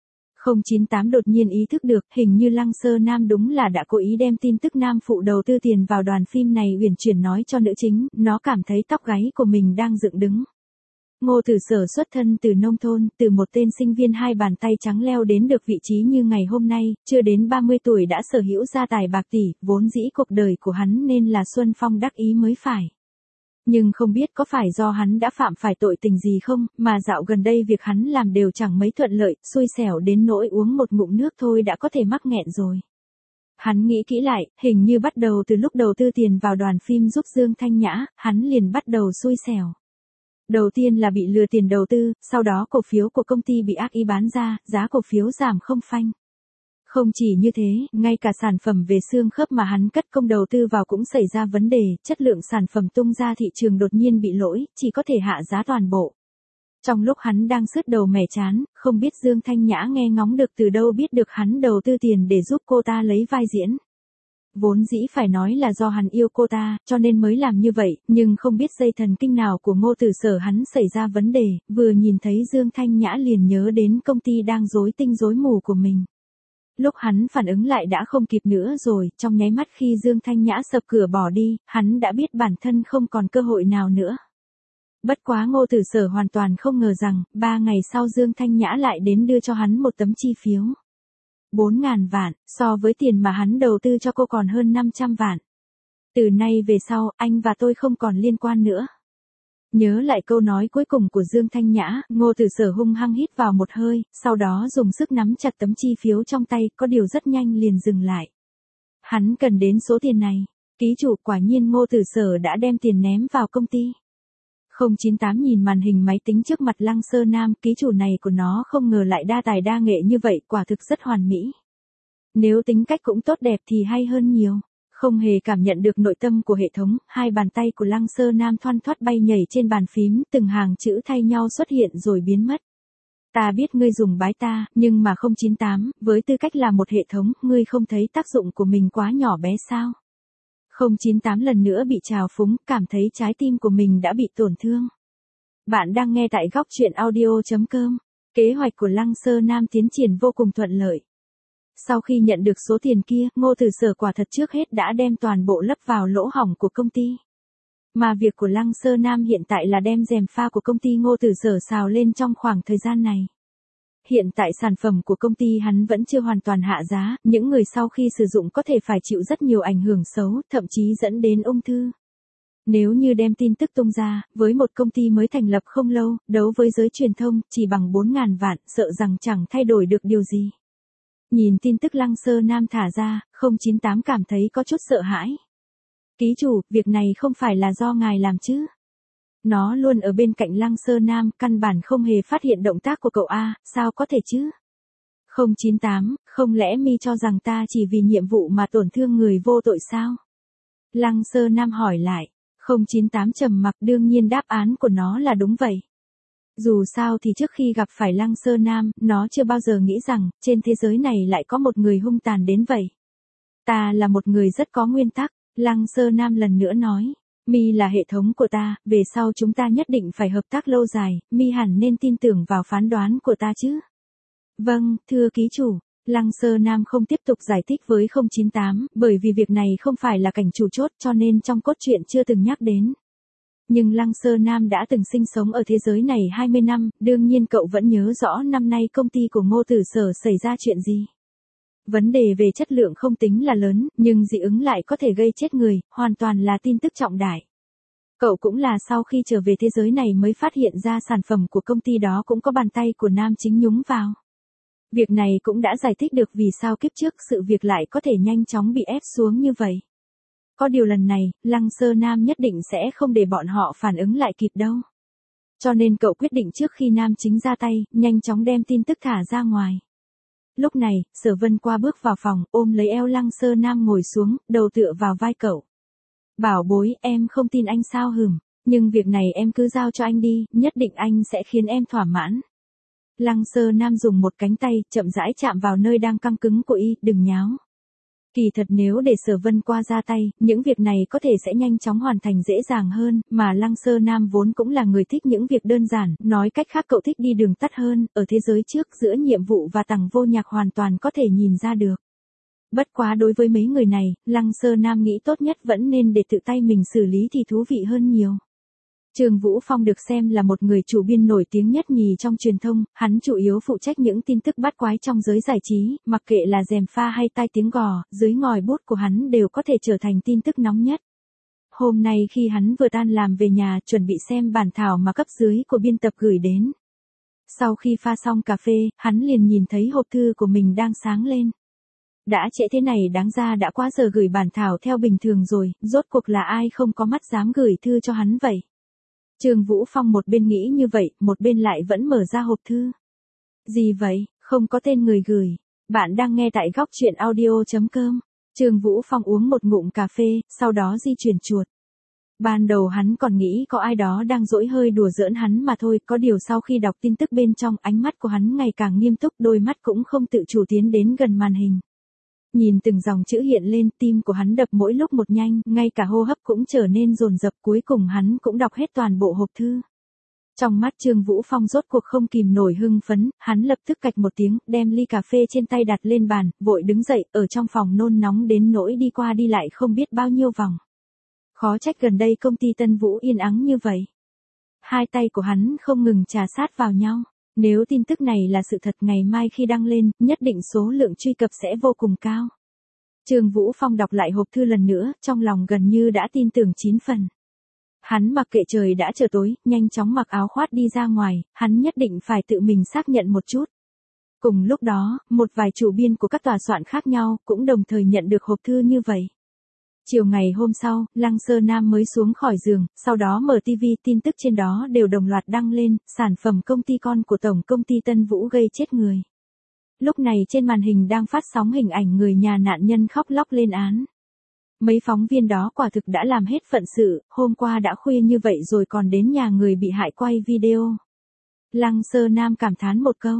[SPEAKER 1] 098 đột nhiên ý thức được, hình như Lăng Sơ Nam đúng là đã cố ý đem tin tức nam phụ đầu tư tiền vào đoàn phim này uyển chuyển nói cho nữ chính, nó cảm thấy tóc gáy của mình đang dựng đứng. Ngô Tử Sở xuất thân từ nông thôn, từ một tên sinh viên hai bàn tay trắng leo đến được vị trí như ngày hôm nay, chưa đến 30 tuổi đã sở hữu gia tài bạc tỷ, vốn dĩ cuộc đời của hắn nên là xuân phong đắc ý mới phải. Nhưng không biết có phải do hắn đã phạm phải tội tình gì không, mà dạo gần đây việc hắn làm đều chẳng mấy thuận lợi, xui xẻo đến nỗi uống một ngụm nước thôi đã có thể mắc nghẹn rồi. Hắn nghĩ kỹ lại, hình như bắt đầu từ lúc đầu tư tiền vào đoàn phim giúp Dương Thanh Nhã, hắn liền bắt đầu xui xẻo. Đầu tiên là bị lừa tiền đầu tư, sau đó cổ phiếu của công ty bị ác ý bán ra, giá cổ phiếu giảm không phanh. Không chỉ như thế, ngay cả sản phẩm về xương khớp mà hắn cất công đầu tư vào cũng xảy ra vấn đề, chất lượng sản phẩm tung ra thị trường đột nhiên bị lỗi, chỉ có thể hạ giá toàn bộ. Trong lúc hắn đang sứt đầu mẻ chán, không biết Dương Thanh Nhã nghe ngóng được từ đâu biết được hắn đầu tư tiền để giúp cô ta lấy vai diễn. Vốn dĩ phải nói là do hắn yêu cô ta, cho nên mới làm như vậy, nhưng không biết dây thần kinh nào của Ngô Tử Sở hắn xảy ra vấn đề, vừa nhìn thấy Dương Thanh Nhã liền nhớ đến công ty đang rối tinh rối mù của mình. Lúc hắn phản ứng lại đã không kịp nữa rồi, trong nháy mắt khi Dương Thanh Nhã sập cửa bỏ đi, hắn đã biết bản thân không còn cơ hội nào nữa. Bất quá Ngô Tử Sở hoàn toàn không ngờ rằng, 3 ngày sau Dương Thanh Nhã lại đến đưa cho hắn một tấm chi phiếu. 4.000 vạn, so với tiền mà hắn đầu tư cho cô còn hơn 500 vạn. Từ nay về sau, anh và tôi không còn liên quan nữa. Nhớ lại câu nói cuối cùng của Dương Thanh Nhã, Ngô Tử Sở hung hăng hít vào một hơi, sau đó dùng sức nắm chặt tấm chi phiếu trong tay, có điều rất nhanh liền dừng lại. Hắn cần đến số tiền này. Ký chủ quả nhiên Ngô Tử Sở đã đem tiền ném vào công ty. 098 nhìn màn hình máy tính trước mặt Lăng Sơ Nam, ký chủ này của nó không ngờ lại đa tài đa nghệ như vậy, quả thực rất hoàn mỹ. Nếu tính cách cũng tốt đẹp thì hay hơn nhiều. Không hề cảm nhận được nội tâm của hệ thống, hai bàn tay của Lăng Sơ Nam thoăn thoắt bay nhảy trên bàn phím, từng hàng chữ thay nhau xuất hiện rồi biến mất. Ta biết ngươi dùng bái ta, nhưng mà 098, với tư cách là một hệ thống, ngươi không thấy tác dụng của mình quá nhỏ bé sao? 098 lần nữa bị trào phúng, cảm thấy trái tim của mình đã bị tổn thương. Bạn đang nghe tại góc truyện audio.com. Kế hoạch của Lăng Sơ Nam tiến triển vô cùng thuận lợi. Sau khi nhận được số tiền kia, Ngô Tử Sở quả thật trước hết đã đem toàn bộ lấp vào lỗ hổng của công ty. Mà việc của Lăng Sơ Nam hiện tại là đem gièm pha của công ty Ngô Tử Sở xào lên trong khoảng thời gian này. Hiện tại sản phẩm của công ty hắn vẫn chưa hoàn toàn hạ giá, những người sau khi sử dụng có thể phải chịu rất nhiều ảnh hưởng xấu, thậm chí dẫn đến ung thư. Nếu như đem tin tức tung ra, với một công ty mới thành lập không lâu, đấu với giới truyền thông, chỉ bằng 4.000 vạn, sợ rằng chẳng thay đổi được điều gì. Nhìn tin tức Lăng Sơ Nam thả ra, 098 cảm thấy có chút sợ hãi. Ký chủ, việc này không phải là do ngài làm chứ? Nó luôn ở bên cạnh Lăng Sơ Nam, căn bản không hề phát hiện động tác của cậu A, sao có thể chứ? 098, không lẽ mi cho rằng ta chỉ vì nhiệm vụ mà tổn thương người vô tội sao? Lăng Sơ Nam hỏi lại. 098 trầm mặc, đương nhiên đáp án của nó là đúng vậy. Dù sao thì trước khi gặp phải Lăng Sơ Nam, nó chưa bao giờ nghĩ rằng, trên thế giới này lại có một người hung tàn đến vậy. Ta là một người rất có nguyên tắc, Lăng Sơ Nam lần nữa nói. Mi là hệ thống của ta, về sau chúng ta nhất định phải hợp tác lâu dài, mi hẳn nên tin tưởng vào phán đoán của ta chứ. Vâng, thưa ký chủ. Lăng Sơ Nam không tiếp tục giải thích với 098, bởi vì việc này không phải là cảnh chủ chốt cho nên trong cốt truyện chưa từng nhắc đến. Nhưng Lăng Sơ Nam đã từng sinh sống ở thế giới này 20 năm, đương nhiên cậu vẫn nhớ rõ năm nay công ty của Ngô Tử Sở xảy ra chuyện gì. Vấn đề về chất lượng không tính là lớn, nhưng dị ứng lại có thể gây chết người, hoàn toàn là tin tức trọng đại. Cậu cũng là sau khi trở về thế giới này mới phát hiện ra sản phẩm của công ty đó cũng có bàn tay của nam chính nhúng vào. Việc này cũng đã giải thích được vì sao kiếp trước sự việc lại có thể nhanh chóng bị ép xuống như vậy. Có điều lần này, Lăng Sơ Nam nhất định sẽ không để bọn họ phản ứng lại kịp đâu. Cho nên cậu quyết định trước khi nam chính ra tay, nhanh chóng đem tin tức thả ra ngoài. Lúc này, Sở Vân qua bước vào phòng, ôm lấy eo Lăng Sơ Nam ngồi xuống, đầu tựa vào vai cậu. Bảo bối, em không tin anh sao hừm, nhưng việc này em cứ giao cho anh đi, nhất định anh sẽ khiến em thỏa mãn. Lăng Sơ Nam dùng một cánh tay, chậm rãi chạm vào nơi đang căng cứng của y, đừng nháo. Kỳ thật nếu để Sở Vân qua ra tay, những việc này có thể sẽ nhanh chóng hoàn thành dễ dàng hơn, mà Lăng Sơ Nam vốn cũng là người thích những việc đơn giản, nói cách khác cậu thích đi đường tắt hơn, ở thế giới trước giữa nhiệm vụ và Tằng Vô Nhạc hoàn toàn có thể nhìn ra được. Bất quá đối với mấy người này, Lăng Sơ Nam nghĩ tốt nhất vẫn nên để tự tay mình xử lý thì thú vị hơn nhiều. Trương Vũ Phong được xem là một người chủ biên nổi tiếng nhất nhì trong truyền thông, hắn chủ yếu phụ trách những tin tức bát quái trong giới giải trí, mặc kệ là gièm pha hay tai tiếng gò, dưới ngòi bút của hắn đều có thể trở thành tin tức nóng nhất. Hôm nay khi hắn vừa tan làm về nhà chuẩn bị xem bản thảo mà cấp dưới của biên tập gửi đến. Sau khi pha xong cà phê, hắn liền nhìn thấy hộp thư của mình đang sáng lên. Đã trễ thế này đáng ra đã quá giờ gửi bản thảo theo bình thường rồi, rốt cuộc là ai không có mắt dám gửi thư cho hắn vậy. Trương Vũ Phong một bên nghĩ như vậy, một bên lại vẫn mở ra hộp thư. Gì vậy, không có tên người gửi. Bạn đang nghe tại góc truyện audio.com. Trương Vũ Phong uống một ngụm cà phê, sau đó di chuyển chuột. Ban đầu hắn còn nghĩ có ai đó đang dỗi hơi đùa giỡn hắn mà thôi, có điều sau khi đọc tin tức bên trong, ánh mắt của hắn ngày càng nghiêm túc, đôi mắt cũng không tự chủ tiến đến gần màn hình. Nhìn từng dòng chữ hiện lên, tim của hắn đập mỗi lúc một nhanh, ngay cả hô hấp cũng trở nên dồn dập, cuối cùng hắn cũng đọc hết toàn bộ hộp thư. Trong mắt Trương Vũ Phong rốt cuộc không kìm nổi hưng phấn, hắn lập tức cạch một tiếng, đem ly cà phê trên tay đặt lên bàn, vội đứng dậy, ở trong phòng nôn nóng đến nỗi đi qua đi lại không biết bao nhiêu vòng. Khó trách gần đây công ty Tân Vũ yên ắng như vậy. Hai tay của hắn không ngừng trà sát vào nhau. Nếu tin tức này là sự thật, ngày mai khi đăng lên, nhất định số lượng truy cập sẽ vô cùng cao. Trương Vũ Phong đọc lại hộp thư lần nữa, trong lòng gần như đã tin tưởng 9 phần. Hắn mặc kệ trời đã trở tối, nhanh chóng mặc áo khoác đi ra ngoài, hắn nhất định phải tự mình xác nhận một chút. Cùng lúc đó, một vài chủ biên của các tòa soạn khác nhau cũng đồng thời nhận được hộp thư như vậy. Chiều ngày hôm sau, Lăng Sơ Nam mới xuống khỏi giường, sau đó mở TV, tin tức trên đó đều đồng loạt đăng lên, sản phẩm công ty con của tổng công ty Tân Vũ gây chết người. Lúc này trên màn hình đang phát sóng hình ảnh người nhà nạn nhân khóc lóc lên án. Mấy phóng viên đó quả thực đã làm hết phận sự, hôm qua đã khuya như vậy rồi còn đến nhà người bị hại quay video. Lăng Sơ Nam cảm thán một câu,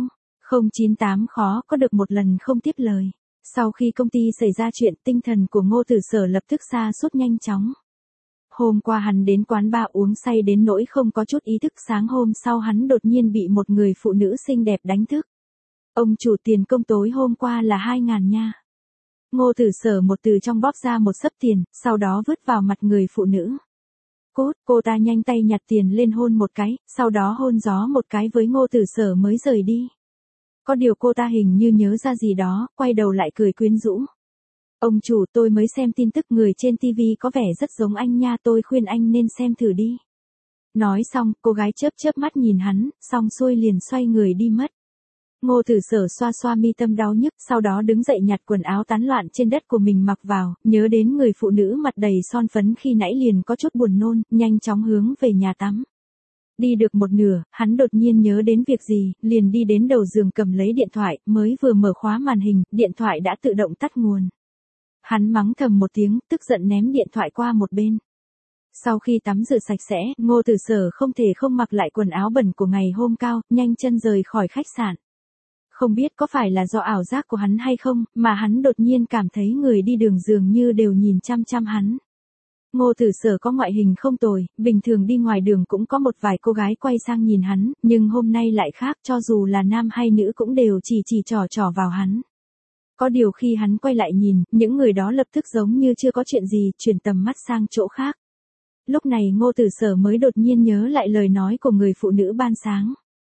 [SPEAKER 1] 098 khó có được một lần không tiếp lời. Sau khi công ty xảy ra chuyện, tinh thần của Ngô Tử Sở lập tức sa sút nhanh chóng. Hôm qua hắn đến quán bar uống say đến nỗi không có chút ý thức, sáng hôm sau hắn đột nhiên bị một người phụ nữ xinh đẹp đánh thức. Ông chủ, tiền công tối hôm qua là 2.000 nha. Ngô Tử Sở một từ trong bóp ra một xấp tiền, sau đó vứt vào mặt người phụ nữ. Cốt, cô ta nhanh tay nhặt tiền lên hôn một cái, sau đó hôn gió một cái với Ngô Tử Sở mới rời đi. Có điều cô ta hình như nhớ ra gì đó, quay đầu lại cười quyến rũ. Ông chủ, tôi mới xem tin tức, người trên TV có vẻ rất giống anh nha, tôi khuyên anh nên xem thử đi. Nói xong, cô gái chớp chớp mắt nhìn hắn, xong xuôi liền xoay người đi mất. Ngô Tử Sở xoa xoa mi tâm đau nhức, sau đó đứng dậy nhặt quần áo tán loạn trên đất của mình mặc vào, nhớ đến người phụ nữ mặt đầy son phấn khi nãy liền có chút buồn nôn, nhanh chóng hướng về nhà tắm. Đi được một nửa, hắn đột nhiên nhớ đến việc gì, liền đi đến đầu giường cầm lấy điện thoại, mới vừa mở khóa màn hình, điện thoại đã tự động tắt nguồn. Hắn mắng thầm một tiếng, tức giận ném điện thoại qua một bên. Sau khi tắm rửa sạch sẽ, Ngô Tử Sở không thể không mặc lại quần áo bẩn của ngày hôm cao, nhanh chân rời khỏi khách sạn. Không biết có phải là do ảo giác của hắn hay không, mà hắn đột nhiên cảm thấy người đi đường dường như đều nhìn chăm chăm hắn. Ngô Tử Sở có ngoại hình không tồi, bình thường đi ngoài đường cũng có một vài cô gái quay sang nhìn hắn, nhưng hôm nay lại khác, cho dù là nam hay nữ cũng đều chỉ trỏ vào hắn. Có điều khi hắn quay lại nhìn, những người đó lập tức giống như chưa có chuyện gì, chuyển tầm mắt sang chỗ khác. Lúc này Ngô Tử Sở mới đột nhiên nhớ lại lời nói của người phụ nữ ban sáng.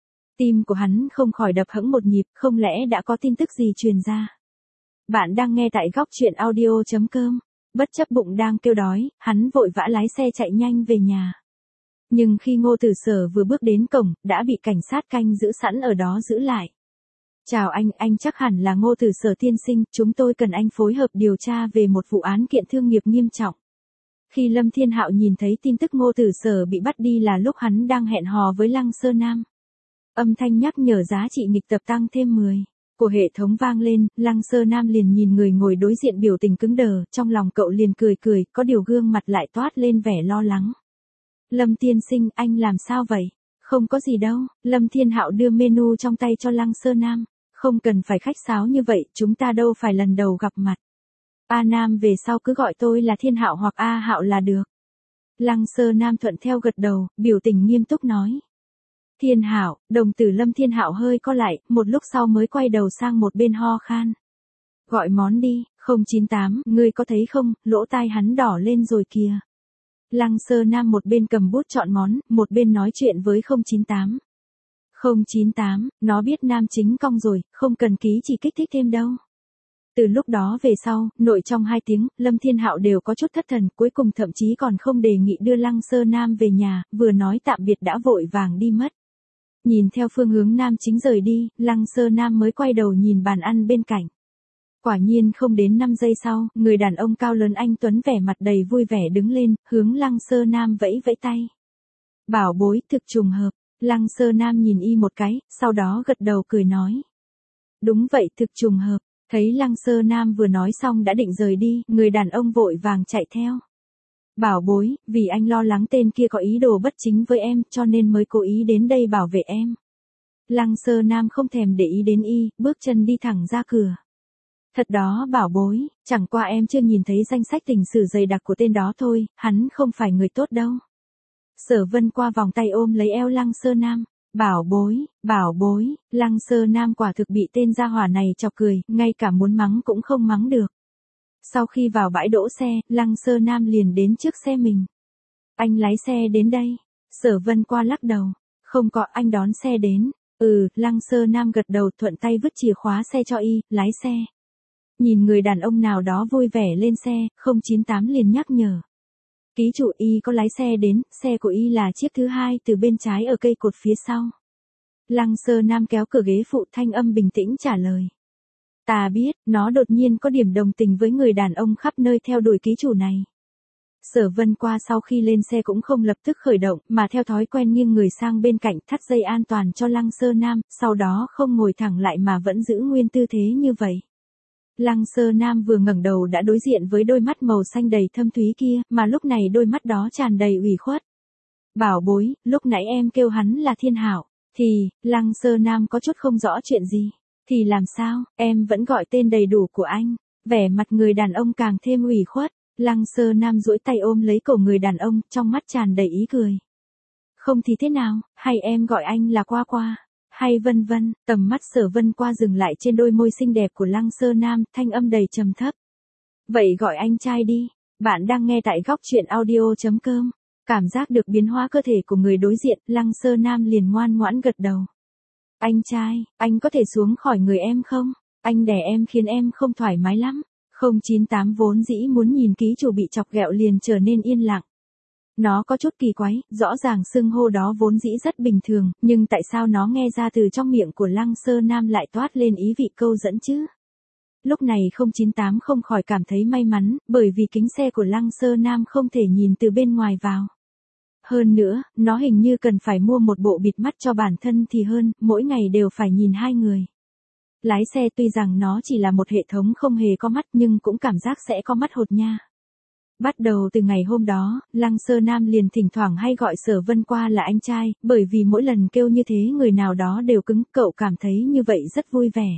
[SPEAKER 1] Tim của hắn không khỏi đập hững một nhịp, không lẽ đã có tin tức gì truyền ra. Bạn đang nghe tại góc truyện audio.com. Bất chấp bụng đang kêu đói, hắn vội vã lái xe chạy nhanh về nhà. Nhưng khi Ngô Tử Sở vừa bước đến cổng, đã bị cảnh sát canh giữ sẵn ở đó giữ lại. Chào anh chắc hẳn là Ngô Tử Sở tiên sinh, chúng tôi cần anh phối hợp điều tra về một vụ án kiện thương nghiệp nghiêm trọng. Khi Lâm Thiên Hạo nhìn thấy tin tức Ngô Tử Sở bị bắt đi là lúc hắn đang hẹn hò với Lăng Sơ Nam. Âm thanh nhắc nhở giá trị nghịch tập tăng thêm 10 của hệ thống vang lên, Lăng Sơ Nam liền nhìn người ngồi đối diện biểu tình cứng đờ, trong lòng cậu liền cười, có điều gương mặt lại toát lên vẻ lo lắng. Lâm tiên sinh, anh làm sao vậy? Không có gì đâu, Lâm Thiên Hạo đưa menu trong tay cho Lăng Sơ Nam. Không cần phải khách sáo như vậy, chúng ta đâu phải lần đầu gặp mặt. A Nam về sau cứ gọi tôi là Thiên Hạo hoặc A Hạo là được. Lăng Sơ Nam thuận theo gật đầu, biểu tình nghiêm túc nói. Thiên Hạo, đồng tử Lâm Thiên Hạo hơi co lại, một lúc sau mới quay đầu sang một bên ho khan. Gọi món đi, 098, ngươi có thấy không, lỗ tai hắn đỏ lên rồi kìa. Lăng Sơ Nam một bên cầm bút chọn món, một bên nói chuyện với 098. 098, nó biết nam chính cong rồi, không cần ký chỉ kích thích thêm đâu. Từ lúc đó về sau, nội trong 2 tiếng, Lâm Thiên Hạo đều có chút thất thần, cuối cùng thậm chí còn không đề nghị đưa Lăng Sơ Nam về nhà, vừa nói tạm biệt đã vội vàng đi mất. Nhìn theo phương hướng nam chính rời đi, Lăng Sơ Nam mới quay đầu nhìn bàn ăn bên cạnh. Quả nhiên không đến 5 giây sau, người đàn ông cao lớn anh tuấn vẻ mặt đầy vui vẻ đứng lên, hướng Lăng Sơ Nam vẫy vẫy tay. Bảo bối, thực trùng hợp. Lăng Sơ Nam nhìn y một cái, sau đó gật đầu cười nói. Đúng vậy, thực trùng hợp. Thấy Lăng Sơ Nam vừa nói xong đã định rời đi, người đàn ông vội vàng chạy theo. Bảo bối, vì anh lo lắng tên kia có ý đồ bất chính với em, cho nên mới cố ý đến đây bảo vệ em. Lăng Sơ Nam không thèm để ý đến y, bước chân đi thẳng ra cửa. Thật đó bảo bối, chẳng qua em chưa nhìn thấy danh sách tình sử dày đặc của tên đó thôi, hắn không phải người tốt đâu. Sở Vân qua vòng tay ôm lấy eo Lăng Sơ Nam. Bảo bối, Lăng Sơ Nam quả thực bị tên gia hỏa này chọc cười, ngay cả muốn mắng cũng không mắng được. Sau khi vào bãi đỗ xe, Lăng Sơ Nam liền đến trước xe mình. Anh lái xe đến đây. Sở Vân qua lắc đầu. Không có, anh đón xe đến. Lăng Sơ Nam gật đầu thuận tay vứt chìa khóa xe cho y, lái xe. Nhìn người đàn ông nào đó vui vẻ lên xe, 098 liền nhắc nhở. Ký chủ y có lái xe đến, xe của y là chiếc thứ 2 từ bên trái ở cây cột phía sau. Lăng Sơ Nam kéo cửa ghế phụ, thanh âm bình tĩnh trả lời. Ta biết, nó đột nhiên có điểm đồng tình với người đàn ông khắp nơi theo đuổi ký chủ này. Sở Vân qua sau khi lên xe cũng không lập tức khởi động, mà theo thói quen nghiêng người sang bên cạnh thắt dây an toàn cho Lăng Sơ Nam, sau đó không ngồi thẳng lại mà vẫn giữ nguyên tư thế như vậy. Lăng Sơ Nam vừa ngẩng đầu đã đối diện với đôi mắt màu xanh đầy thâm thúy kia, mà lúc này đôi mắt đó tràn đầy ủy khuất. Bảo bối, lúc nãy em kêu hắn là Thiên Hạo, thì, Lăng Sơ Nam có chút không rõ chuyện gì. Thì làm sao, em vẫn gọi tên đầy đủ của anh. Vẻ mặt người đàn ông càng thêm ủy khuất. Lăng Sơ Nam duỗi tay ôm lấy cổ người đàn ông, trong mắt tràn đầy ý cười. Không thì thế nào, hay em gọi anh là Qua Qua, hay vân vân, tầm mắt Sở Vân Qua dừng lại trên đôi môi xinh đẹp của Lăng Sơ Nam, thanh âm đầy trầm thấp. Vậy gọi anh trai đi, bạn đang nghe tại góc truyện audio.com. Cảm giác được biến hóa cơ thể của người đối diện, Lăng Sơ Nam liền ngoan ngoãn gật đầu. Anh trai, anh có thể xuống khỏi người em không? Anh đè em khiến em không thoải mái lắm. 098 vốn dĩ muốn nhìn ký chủ bị chọc ghẹo liền trở nên yên lặng. Nó có chút kỳ quái, rõ ràng xưng hô đó vốn dĩ rất bình thường, nhưng tại sao nó nghe ra từ trong miệng của Lăng Sơ Nam lại toát lên ý vị câu dẫn chứ? Lúc này 098 không khỏi cảm thấy may mắn, bởi vì kính xe của Lăng Sơ Nam không thể nhìn từ bên ngoài vào. Hơn nữa, nó hình như cần phải mua một bộ bịt mắt cho bản thân thì hơn, mỗi ngày đều phải nhìn hai người. Lái xe tuy rằng nó chỉ là một hệ thống không hề có mắt nhưng cũng cảm giác sẽ có mắt hột nha. Bắt đầu từ ngày hôm đó, Lăng Sơ Nam liền thỉnh thoảng hay gọi Sở Vân Qua là anh trai, bởi vì mỗi lần kêu như thế người nào đó đều cứng, cậu cảm thấy như vậy rất vui vẻ.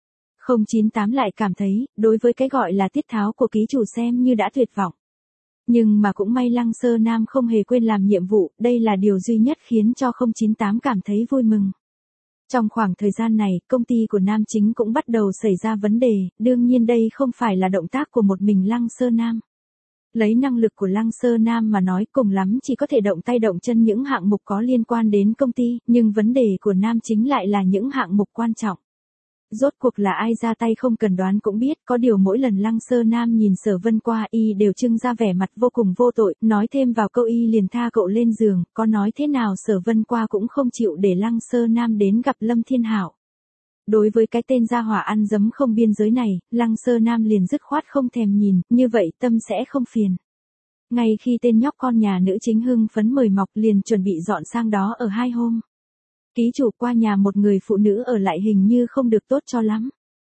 [SPEAKER 1] 098 lại cảm thấy, đối với cái gọi là tiết tháo của ký chủ xem như đã tuyệt vọng. Nhưng mà cũng may Lăng Sơ Nam không hề quên làm nhiệm vụ, đây là điều duy nhất khiến cho 098 cảm thấy vui mừng. Trong khoảng thời gian này, công ty của nam chính cũng bắt đầu xảy ra vấn đề, đương nhiên đây không phải là động tác của một mình Lăng Sơ Nam. Lấy năng lực của Lăng Sơ Nam mà nói cùng lắm chỉ có thể động tay động chân những hạng mục có liên quan đến công ty, nhưng vấn đề của nam chính lại là những hạng mục quan trọng. Rốt cuộc là ai ra tay không cần đoán cũng biết, có điều mỗi lần Lăng Sơ Nam nhìn Sở Vân Qua y đều trưng ra vẻ mặt vô cùng vô tội, nói thêm vào câu y liền tha cậu lên giường, có nói thế nào Sở Vân Qua cũng không chịu để Lăng Sơ Nam đến gặp Lâm Thiên Hạo. Đối với cái tên gia hỏa ăn dấm không biên giới này, Lăng Sơ Nam liền dứt khoát không thèm nhìn, như vậy tâm sẽ không phiền. Ngay khi tên nhóc con nhà nữ chính hưng phấn mời mọc liền chuẩn bị dọn sang đó ở 2 hôm. Ký chủ qua nhà một người phụ nữ ở lại hình như không được tốt cho lắm.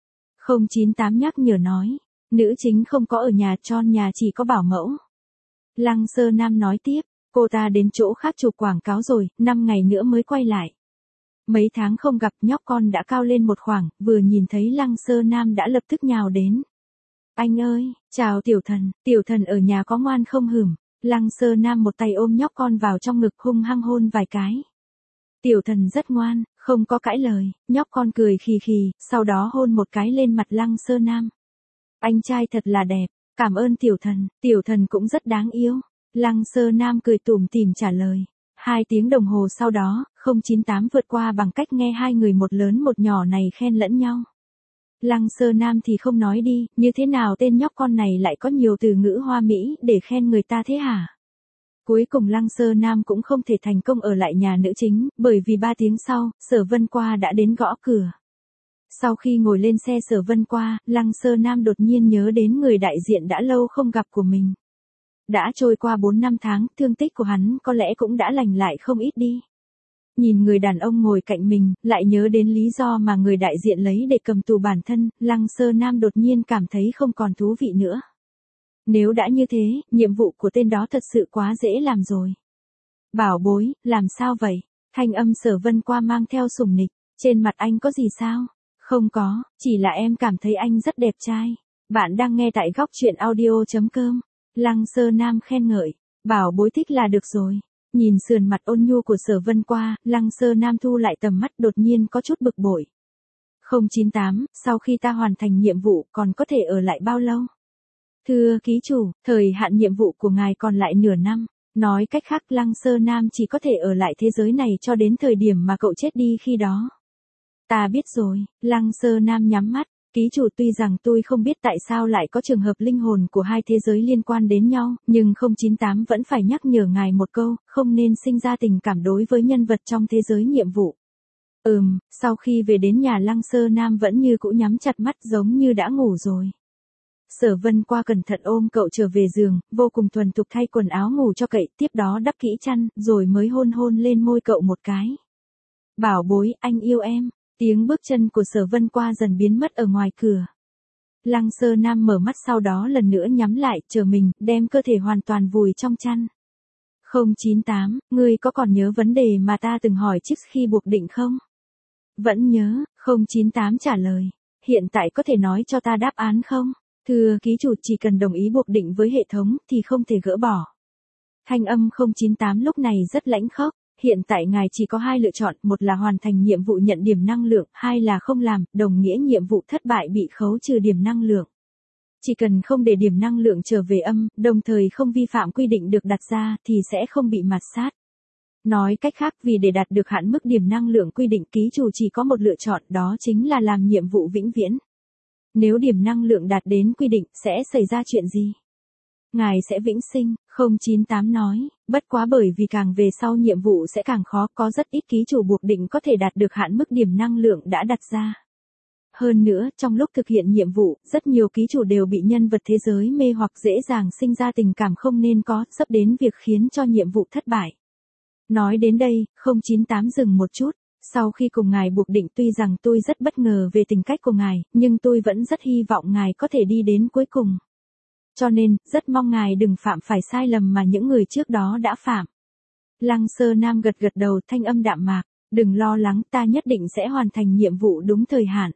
[SPEAKER 1] 098 nhắc nhở nói, nữ chính không có ở nhà tròn nhà chỉ có bảo mẫu. Lăng Sơ Nam nói tiếp, cô ta đến chỗ khác chụp quảng cáo rồi, 5 ngày nữa mới quay lại. Mấy tháng không gặp nhóc con đã cao lên một khoảng, vừa nhìn thấy Lăng Sơ Nam đã lập tức nhào đến. Anh ơi, chào tiểu thần ở nhà có ngoan không hửm. Lăng Sơ Nam một tay ôm nhóc con vào trong ngực hung hăng hôn vài cái. Tiểu thần rất ngoan, không có cãi lời, nhóc con cười khì khì, sau đó hôn một cái lên mặt Lăng Sơ Nam. Anh trai thật là đẹp, cảm ơn tiểu thần cũng rất đáng yêu. Lăng Sơ Nam cười tủm tỉm trả lời. 2 tiếng đồng hồ sau đó, 098 vượt qua bằng cách nghe hai người một lớn một nhỏ này khen lẫn nhau. Lăng Sơ Nam thì không nói đi, như thế nào tên nhóc con này lại có nhiều từ ngữ hoa mỹ để khen người ta thế hả? Cuối cùng Lăng Sơ Nam cũng không thể thành công ở lại nhà nữ chính, bởi vì 3 tiếng sau, Sở Vân Qua đã đến gõ cửa. Sau khi ngồi lên xe Sở Vân Qua, Lăng Sơ Nam đột nhiên nhớ đến người đại diện đã lâu không gặp của mình. Đã trôi qua 4 năm tháng, thương tích của hắn có lẽ cũng đã lành lại không ít đi. Nhìn người đàn ông ngồi cạnh mình, lại nhớ đến lý do mà người đại diện lấy để cầm tù bản thân, Lăng Sơ Nam đột nhiên cảm thấy không còn thú vị nữa. Nếu đã như thế, nhiệm vụ của tên đó thật sự quá dễ làm rồi. Bảo bối, làm sao vậy? Thanh âm Sở Vân Qua mang theo sủng nịch, trên mặt anh có gì sao? Không có, chỉ là em cảm thấy anh rất đẹp trai. Bạn đang nghe tại góc truyện audio.com. Lăng Sơ Nam khen ngợi, bảo bối thích là được rồi. Nhìn sườn mặt ôn nhu của Sở Vân Qua, Lăng Sơ Nam thu lại tầm mắt đột nhiên có chút bực bội. 098, sau khi ta hoàn thành nhiệm vụ còn có thể ở lại bao lâu? Thưa ký chủ, thời hạn nhiệm vụ của ngài còn lại nửa năm. Nói cách khác Lăng Sơ Nam chỉ có thể ở lại thế giới này cho đến thời điểm mà cậu chết đi khi đó. Ta biết rồi, Lăng Sơ Nam nhắm mắt. Ký chủ tuy rằng tôi không biết tại sao lại có trường hợp linh hồn của hai thế giới liên quan đến nhau, nhưng 098 vẫn phải nhắc nhở ngài một câu, không nên sinh ra tình cảm đối với nhân vật trong thế giới nhiệm vụ. Sau khi về đến nhà Lăng Sơ Nam vẫn như cũ nhắm chặt mắt giống như đã ngủ rồi. Sở Vân Qua cẩn thận ôm cậu trở về giường, vô cùng thuần thục thay quần áo ngủ cho cậu, tiếp đó đắp kỹ chăn, rồi mới hôn lên môi cậu một cái. Bảo bối, anh yêu em. Tiếng bước chân của Sở Vân Qua dần biến mất ở ngoài cửa. Lăng Sơ Nam mở mắt sau đó lần nữa nhắm lại, chờ mình, đem cơ thể hoàn toàn vùi trong chăn. 098, ngươi có còn nhớ vấn đề mà ta từng hỏi trước khi buộc định không? Vẫn nhớ, 098 trả lời. Hiện tại có thể nói cho ta đáp án không? Thưa ký chủ, chỉ cần đồng ý buộc định với hệ thống thì không thể gỡ bỏ. Thanh âm 098 lúc này rất lãnh khốc. Hiện tại ngài chỉ có hai lựa chọn, một là hoàn thành nhiệm vụ nhận điểm năng lượng, hai là không làm, đồng nghĩa nhiệm vụ thất bại bị khấu trừ điểm năng lượng. Chỉ cần không để điểm năng lượng trở về âm, đồng thời không vi phạm quy định được đặt ra thì sẽ không bị mạt sát. Nói cách khác, vì để đạt được hạn mức điểm năng lượng quy định, ký chủ chỉ có một lựa chọn, đó chính là làm nhiệm vụ vĩnh viễn. Nếu điểm năng lượng đạt đến quy định, sẽ xảy ra chuyện gì? Ngài sẽ vĩnh sinh, 098 nói, bất quá bởi vì càng về sau nhiệm vụ sẽ càng khó, có rất ít ký chủ buộc định có thể đạt được hạn mức điểm năng lượng đã đặt ra. Hơn nữa, trong lúc thực hiện nhiệm vụ, rất nhiều ký chủ đều bị nhân vật thế giới mê hoặc, dễ dàng sinh ra tình cảm không nên có, sắp đến việc khiến cho nhiệm vụ thất bại. Nói đến đây, 098 dừng một chút. Sau khi cùng ngài buộc định, tuy rằng tôi rất bất ngờ về tính cách của ngài, nhưng tôi vẫn rất hy vọng ngài có thể đi đến cuối cùng. Cho nên, rất mong ngài đừng phạm phải sai lầm mà những người trước đó đã phạm. Lăng Sơ Nam gật gật đầu, thanh âm đạm mạc, đừng lo lắng, ta nhất định sẽ hoàn thành nhiệm vụ đúng thời hạn.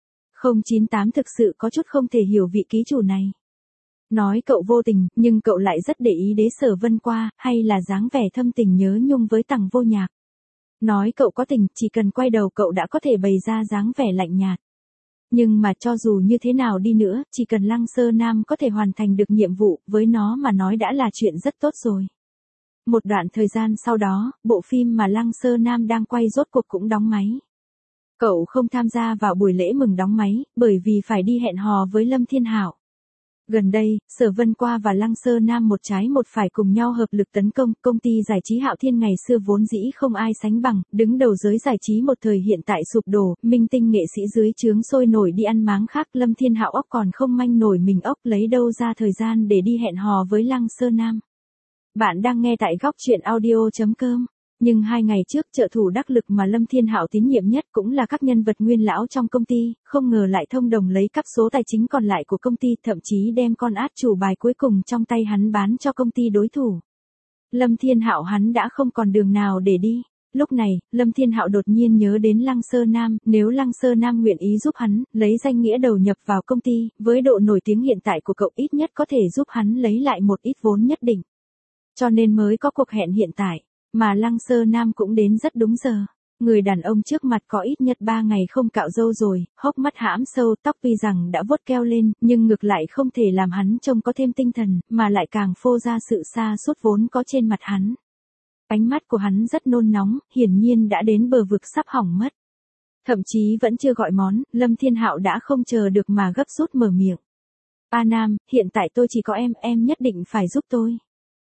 [SPEAKER 1] 098 thực sự có chút không thể hiểu vị ký chủ này. Nói cậu vô tình, nhưng cậu lại rất để ý đế Sở Vân Qua, hay là dáng vẻ thâm tình nhớ nhung với Tằng Vô Nhạc. Nói cậu có tình, chỉ cần quay đầu cậu đã có thể bày ra dáng vẻ lạnh nhạt. Nhưng mà cho dù như thế nào đi nữa, chỉ cần Lăng Sơ Nam có thể hoàn thành được nhiệm vụ, với nó mà nói đã là chuyện rất tốt rồi. Một đoạn thời gian sau đó, bộ phim mà Lăng Sơ Nam đang quay rốt cuộc cũng đóng máy. Cậu không tham gia vào buổi lễ mừng đóng máy, bởi vì phải đi hẹn hò với Lâm Thiên Hạo. Gần đây, Sở Vân Qua và Lăng Sơ Nam một trái một phải cùng nhau hợp lực tấn công công ty giải trí Hạo Thiên ngày xưa vốn dĩ không ai sánh bằng, đứng đầu giới giải trí một thời hiện tại sụp đổ, minh tinh nghệ sĩ dưới trướng sôi nổi đi ăn máng khác, Lâm Thiên Hạo óc còn không manh nổi mình ốc, lấy đâu ra thời gian để đi hẹn hò với Lăng Sơ Nam. Bạn đang nghe tại góc truyện audio.com. Nhưng 2 ngày trước, trợ thủ đắc lực mà Lâm Thiên Hạo tín nhiệm nhất cũng là các nhân vật nguyên lão trong công ty, không ngờ lại thông đồng lấy cắp số tài chính còn lại của công ty, thậm chí đem con át chủ bài cuối cùng trong tay hắn bán cho công ty đối thủ. Lâm Thiên Hạo hắn đã không còn đường nào để đi. Lúc này, Lâm Thiên Hạo đột nhiên nhớ đến Lăng Sơ Nam, nếu Lăng Sơ Nam nguyện ý giúp hắn, lấy danh nghĩa đầu nhập vào công ty, với độ nổi tiếng hiện tại của cậu ít nhất có thể giúp hắn lấy lại một ít vốn nhất định. Cho nên mới có cuộc hẹn hiện tại. Mà Lăng Sơ Nam cũng đến rất đúng giờ. Người đàn ông trước mặt có ít nhất 3 ngày không cạo râu rồi, hốc mắt hãm sâu, tóc tuy rằng đã vuốt keo lên, nhưng ngược lại không thể làm hắn trông có thêm tinh thần, mà lại càng phô ra sự sa sút vốn có trên mặt hắn. Ánh mắt của hắn rất nôn nóng, hiển nhiên đã đến bờ vực sắp hỏng mất. Thậm chí vẫn chưa gọi món, Lâm Thiên Hạo đã không chờ được mà gấp rút mở miệng. A Nam, hiện tại tôi chỉ có em nhất định phải giúp tôi.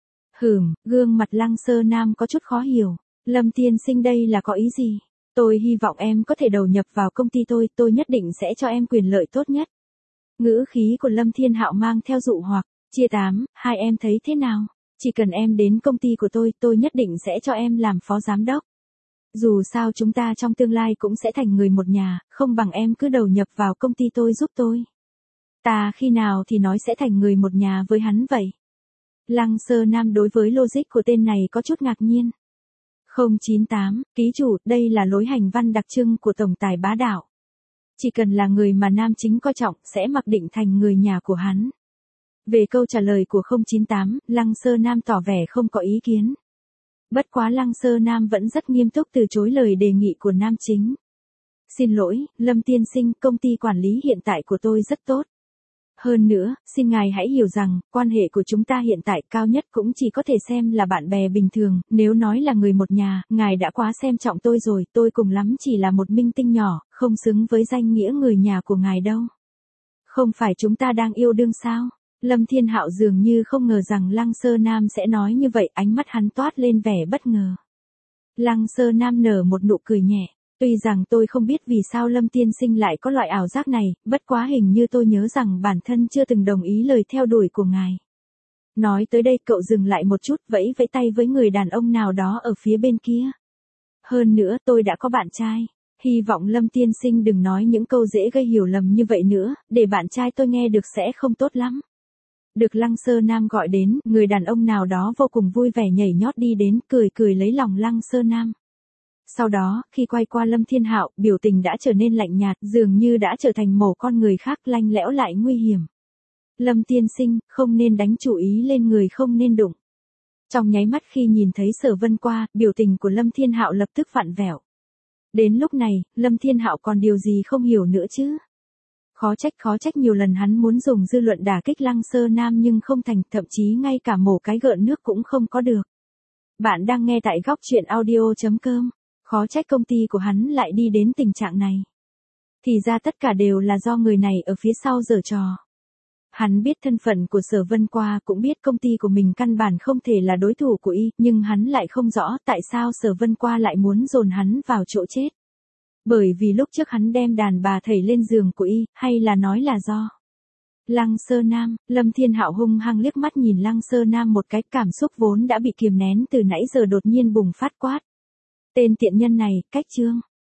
[SPEAKER 1] Gương mặt Lăng Sơ Nam có chút khó hiểu. Lâm tiên sinh đây là có ý gì? Tôi hy vọng em có thể đầu nhập vào công ty tôi nhất định sẽ cho em quyền lợi tốt nhất. Ngữ khí của Lâm Thiên Hạo mang theo dụ hoặc, chia 8, hai em thấy thế nào? Chỉ cần em đến công ty của tôi nhất định sẽ cho em làm phó giám đốc. Dù sao chúng ta trong tương lai cũng sẽ thành người một nhà, không bằng em cứ đầu nhập vào công ty tôi giúp tôi. Ta khi nào thì nói sẽ thành người một nhà với hắn vậy? Lăng Sơ Nam đối với logic của tên này có chút ngạc nhiên. 098, ký chủ, đây là lối hành văn đặc trưng của tổng tài bá đạo. Chỉ cần là người mà nam chính coi trọng, sẽ mặc định thành người nhà của hắn. Về câu trả lời của 098, Lăng Sơ Nam tỏ vẻ không có ý kiến. Bất quá Lăng Sơ Nam vẫn rất nghiêm túc từ chối lời đề nghị của nam chính. Xin lỗi, Lâm tiên sinh, công ty quản lý hiện tại của tôi rất tốt. Hơn nữa, xin ngài hãy hiểu rằng, quan hệ của chúng ta hiện tại cao nhất cũng chỉ có thể xem là bạn bè bình thường, nếu nói là người một nhà, ngài đã quá xem trọng tôi rồi, tôi cùng lắm chỉ là một minh tinh nhỏ, không xứng với danh nghĩa người nhà của ngài đâu. Không phải chúng ta đang yêu đương sao? Lâm Thiên Hạo dường như không ngờ rằng Lăng Sơ Nam sẽ nói như vậy, ánh mắt hắn toát lên vẻ bất ngờ. Lăng Sơ Nam nở một nụ cười nhẹ. Tuy rằng tôi không biết vì sao Lâm tiên sinh lại có loại ảo giác này, bất quá hình như tôi nhớ rằng bản thân chưa từng đồng ý lời theo đuổi của ngài. Nói tới đây cậu dừng lại một chút, vẫy vẫy tay với người đàn ông nào đó ở phía bên kia. Hơn nữa tôi đã có bạn trai. Hy vọng Lâm tiên sinh đừng nói những câu dễ gây hiểu lầm như vậy nữa, để bạn trai tôi nghe được sẽ không tốt lắm. Được Lăng Sơ Nam gọi đến, người đàn ông nào đó vô cùng vui vẻ nhảy nhót đi đến, cười lấy lòng Lăng Sơ Nam. Sau đó, khi quay qua Lâm Thiên Hạo, biểu tình đã trở nên lạnh nhạt, dường như đã trở thành màu con người khác, lạnh lẽo lại nguy hiểm. Lâm tiên sinh, không nên đánh chủ ý lên người không nên đụng. Trong nháy mắt khi nhìn thấy Sở Vân qua, biểu tình của Lâm Thiên Hạo lập tức vặn vẹo. Đến lúc này, Lâm Thiên Hạo còn điều gì không hiểu nữa chứ? Khó trách nhiều lần hắn muốn dùng dư luận đả kích Lăng Sơ Nam nhưng không thành, thậm chí ngay cả mổ cái gợn nước cũng không có được. Bạn đang nghe tại góc truyện audio.com. Khó trách công ty của hắn lại đi đến tình trạng này. Thì ra tất cả đều là do người này ở phía sau giở trò. Hắn biết thân phận của Sở Vân qua, cũng biết công ty của mình căn bản không thể là đối thủ của y, nhưng hắn lại không rõ tại sao Sở Vân qua lại muốn dồn hắn vào chỗ chết. Bởi vì lúc trước hắn đem đàn bà thầy lên giường của y, hay là nói là do Lăng Sơ Nam. Lâm Thiên Hạo hung hăng liếc mắt nhìn Lăng Sơ Nam một cái, cảm xúc vốn đã bị kiềm nén từ nãy giờ đột nhiên bùng phát quát. Tên tiện nhân này, cách chương.